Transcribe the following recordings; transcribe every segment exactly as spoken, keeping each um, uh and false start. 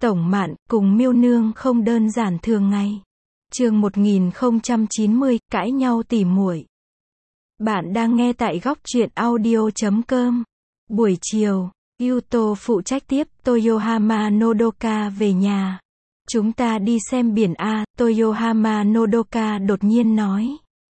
Tổng Mạn, cùng Miêu Nương không đơn giản thường ngày. Chương một nghìn không trăm chín mươi, cãi nhau tỉ muội. Bạn đang nghe tại góc truyện audio chấm com. Buổi chiều, Yuto phụ trách tiếp Toyohama Nodoka về nhà. Chúng ta đi xem biển a, Toyohama Nodoka đột nhiên nói.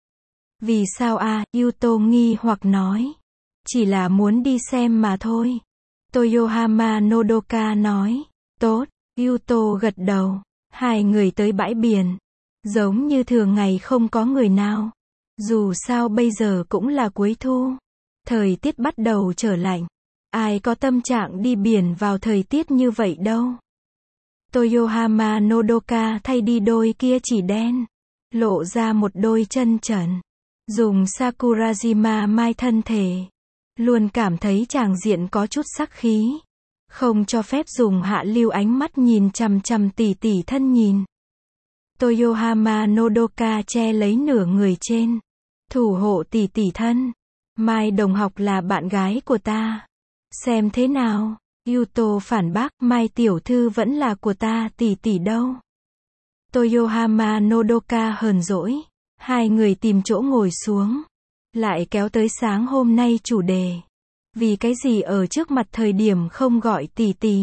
Vì sao a, Yuto nghi hoặc nói. Chỉ là muốn đi xem mà thôi. Toyohama Nodoka nói. Tốt, Yuto gật đầu. Hai người tới bãi biển. Giống như thường ngày không có người nào. Dù sao bây giờ cũng là cuối thu. Thời tiết bắt đầu trở lạnh. Ai có tâm trạng đi biển vào thời tiết như vậy đâu. Toyohama Nodoka thay đi đôi kia chỉ đen. Lộ ra một đôi chân trần. Dùng Sakurajima mai thân thể. Luôn cảm thấy tràng diện có chút sắc khí. Không cho phép dùng hạ lưu ánh mắt nhìn chằm chằm tỉ tỉ thân nhìn. Toyohama Nodoka che lấy nửa người trên. Thủ hộ tỉ tỉ thân. Mai đồng học là bạn gái của ta. Xem thế nào? Yuto phản bác, Mai tiểu thư vẫn là của ta tỉ tỉ đâu. Toyohama Nodoka hờn dỗi. Hai người tìm chỗ ngồi xuống. Lại kéo tới sáng hôm nay chủ đề. Vì cái gì ở trước mặt thời điểm không gọi tỉ tỉ?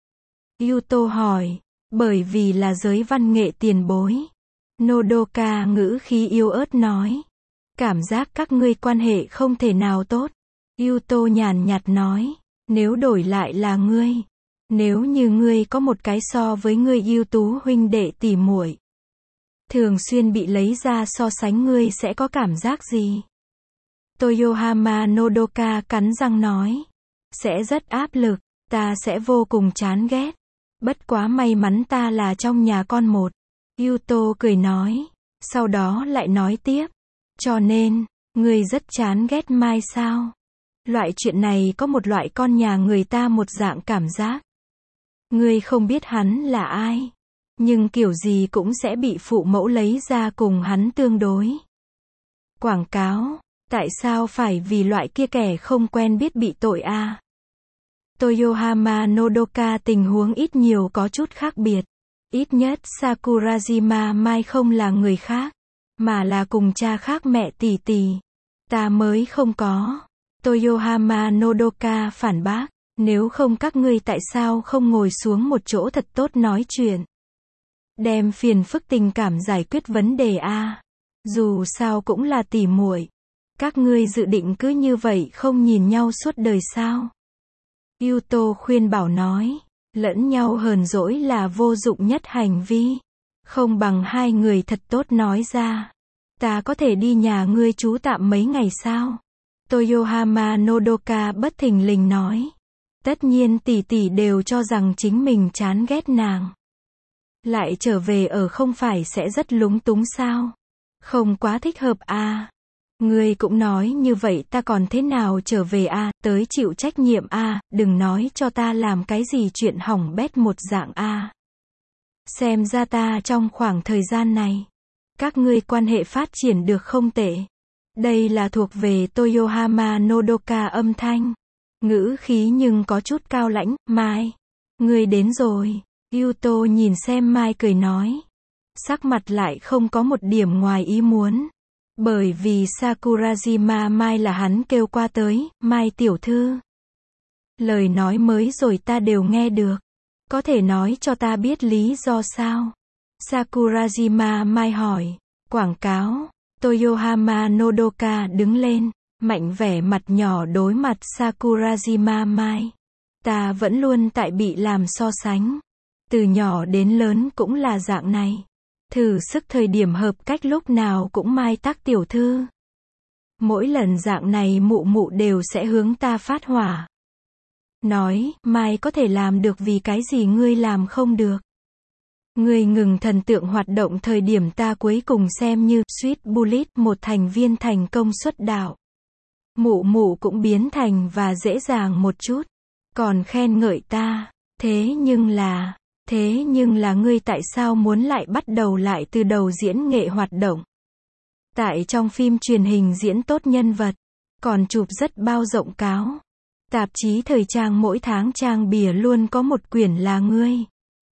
Yuto hỏi. Bởi vì là giới văn nghệ tiền bối. Nodoka ngữ khí yếu ớt nói. Cảm giác các ngươi quan hệ không thể nào tốt. Yuto nhàn nhạt nói. Nếu đổi lại là ngươi. Nếu như ngươi có một cái so với ngươi ưu tú huynh đệ tỉ muội. Thường xuyên bị lấy ra so sánh ngươi sẽ có cảm giác gì? Toyohama Nodoka cắn răng nói. Sẽ rất áp lực. Ta sẽ vô cùng chán ghét. Bất quá may mắn ta là trong nhà con một. Yuto cười nói. Sau đó lại nói tiếp. Cho nên, ngươi rất chán ghét Mai sao? Loại chuyện này có một loại con nhà người ta một dạng cảm giác. Ngươi không biết hắn là ai. Nhưng kiểu gì cũng sẽ bị phụ mẫu lấy ra cùng hắn tương đối. Quảng cáo. Tại sao phải vì loại kia kẻ không quen biết bị tội a? À? Toyohama Nodoka tình huống ít nhiều có chút khác biệt. Ít nhất Sakurajima Mai không là người khác. Mà là cùng cha khác mẹ tỉ tỉ. Ta mới không có. Toyohama Nodoka phản bác. Nếu không các ngươi tại sao không ngồi xuống một chỗ thật tốt nói chuyện. Đem phiền phức tình cảm giải quyết vấn đề a. À? Dù sao cũng là tỉ muội. Các ngươi dự định cứ như vậy không nhìn nhau suốt đời sao? Yuto khuyên bảo nói. Lẫn nhau hờn dỗi là vô dụng nhất hành vi. Không bằng hai người thật tốt nói ra. Ta có thể đi nhà ngươi trú tạm mấy ngày sao? Toyohama Nodoka bất thình lình nói. Tất nhiên tỷ tỷ đều cho rằng chính mình chán ghét nàng. Lại trở về ở không phải sẽ rất lúng túng sao? Không quá thích hợp à? Ngươi cũng nói như vậy ta còn thế nào trở về à? Tới chịu trách nhiệm à? Đừng nói cho ta làm cái gì chuyện hỏng bét một dạng à? Xem ra ta trong khoảng thời gian này. Các ngươi quan hệ phát triển được không tệ. Đây là thuộc về Toyohama Nodoka âm thanh. Ngữ khí nhưng có chút cao lãnh. Mai. Ngươi đến rồi. Yuto nhìn xem Mai cười nói. Sắc mặt lại không có một điểm ngoài ý muốn. Bởi vì Sakurajima Mai là hắn kêu qua tới. Mai tiểu thư. Lời nói mới rồi ta đều nghe được. Có thể nói cho ta biết lý do sao? Sakurajima Mai hỏi. Quảng cáo. Toyohama Nodoka đứng lên. Mạnh vẻ mặt nhỏ đối mặt Sakurajima Mai. Ta vẫn luôn tại bị làm so sánh. Từ nhỏ đến lớn cũng là dạng này. Thử sức thời điểm hợp cách lúc nào cũng Mai tắc tiểu thư. Mỗi lần dạng này mụ mụ đều sẽ hướng ta phát hỏa. Nói, Mai có thể làm được vì cái gì ngươi làm không được. Ngươi ngừng thần tượng hoạt động thời điểm ta cuối cùng xem như Sweet Bullet một thành viên thành công xuất đạo. Mụ mụ cũng biến thành và dễ dàng một chút. Còn khen ngợi ta. Thế nhưng là, thế nhưng là ngươi tại sao muốn lại bắt đầu lại từ đầu diễn nghệ hoạt động? Tại trong phim truyền hình diễn tốt nhân vật. Còn chụp rất bao rộng cáo. Tạp chí thời trang mỗi tháng trang bìa luôn có một quyển là ngươi.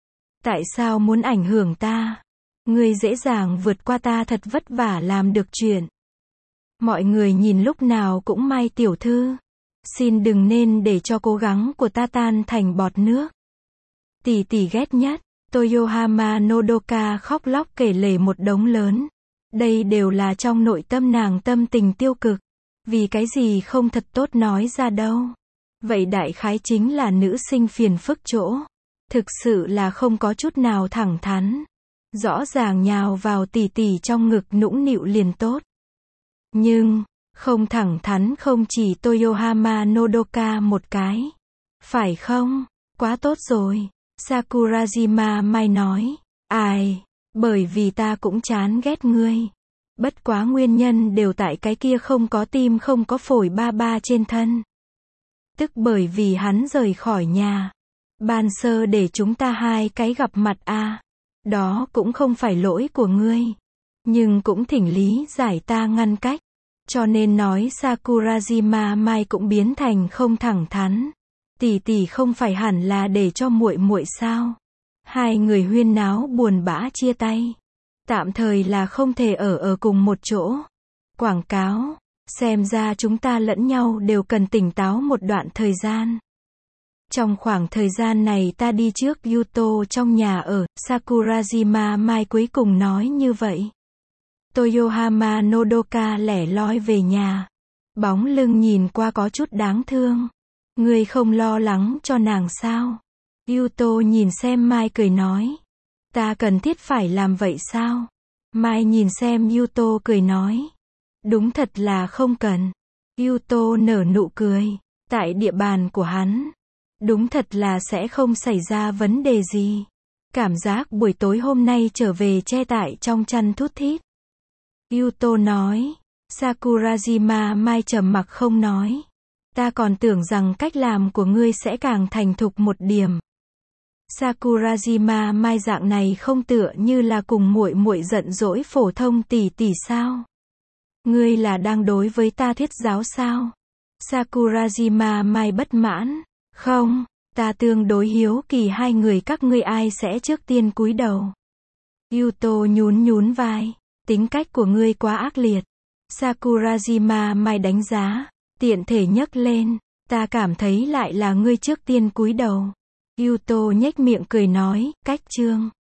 Tại sao muốn ảnh hưởng ta? Ngươi dễ dàng vượt qua ta thật vất vả làm được chuyện. Mọi người nhìn lúc nào cũng Mai tiểu thư. Xin đừng nên để cho cố gắng của ta tan thành bọt nước. Tỷ tỷ ghét nhất. Toyohama Nodoka khóc lóc kể lể một đống lớn. Đây đều là trong nội tâm nàng tâm tình tiêu cực. Vì cái gì không thật tốt nói ra đâu. Vậy đại khái chính là nữ sinh phiền phức chỗ. Thực sự là không có chút nào thẳng thắn. Rõ ràng nhào vào tỷ tỷ trong ngực nũng nịu liền tốt. Nhưng, không thẳng thắn không chỉ Toyohama Nodoka một cái. Phải không? Quá tốt rồi. Sakurajima Mai nói. Ai? Bởi vì ta cũng chán ghét ngươi. Bất quá nguyên nhân đều tại cái kia không có tim không có phổi ba ba trên thân. Tức bởi vì hắn rời khỏi nhà. Ban sơ để chúng ta hai cái gặp mặt a à. Đó cũng không phải lỗi của ngươi. Nhưng cũng thỉnh lý giải ta ngăn cách. Cho nên nói Sakurajima Mai cũng biến thành không thẳng thắn. Tỷ tỷ không phải hẳn là để cho muội muội sao? Hai người huyên náo buồn bã chia tay. Tạm thời là không thể ở ở cùng một chỗ. Quảng cáo. Xem ra chúng ta lẫn nhau đều cần tỉnh táo một đoạn thời gian. Trong khoảng thời gian này ta đi trước Yuto trong nhà ở, Sakurajima Mai cuối cùng nói như vậy. Toyohama Nodoka lẻ loi về nhà. Bóng lưng nhìn qua có chút đáng thương. Ngươi không lo lắng cho nàng sao? Yuto nhìn xem Mai cười nói. Ta cần thiết phải làm vậy sao? Mai nhìn xem Yuto cười nói. Đúng thật là không cần. Yuto nở nụ cười. Tại địa bàn của hắn. Đúng thật là sẽ không xảy ra vấn đề gì. Cảm giác buổi tối hôm nay trở về che tại trong chăn thút thít. Yuto nói. Sakurajima Mai trầm mặc không nói. Ta còn tưởng rằng cách làm của ngươi sẽ càng thành thục một điểm. Sakurajima Mai dạng này không tựa như là cùng muội muội giận dỗi phổ thông tỷ tỷ sao? Ngươi là đang đối với ta thuyết giáo sao? Sakurajima Mai bất mãn. Không, ta tương đối hiếu kỳ hai người các ngươi ai sẽ trước tiên cúi đầu. Yuto nhún nhún vai. Tính cách của ngươi quá ác liệt. Sakurajima Mai đánh giá. Tiện thể nhấc lên. Ta cảm thấy lại là ngươi trước tiên cúi đầu. Yuto nhếch miệng cười nói, cách chương.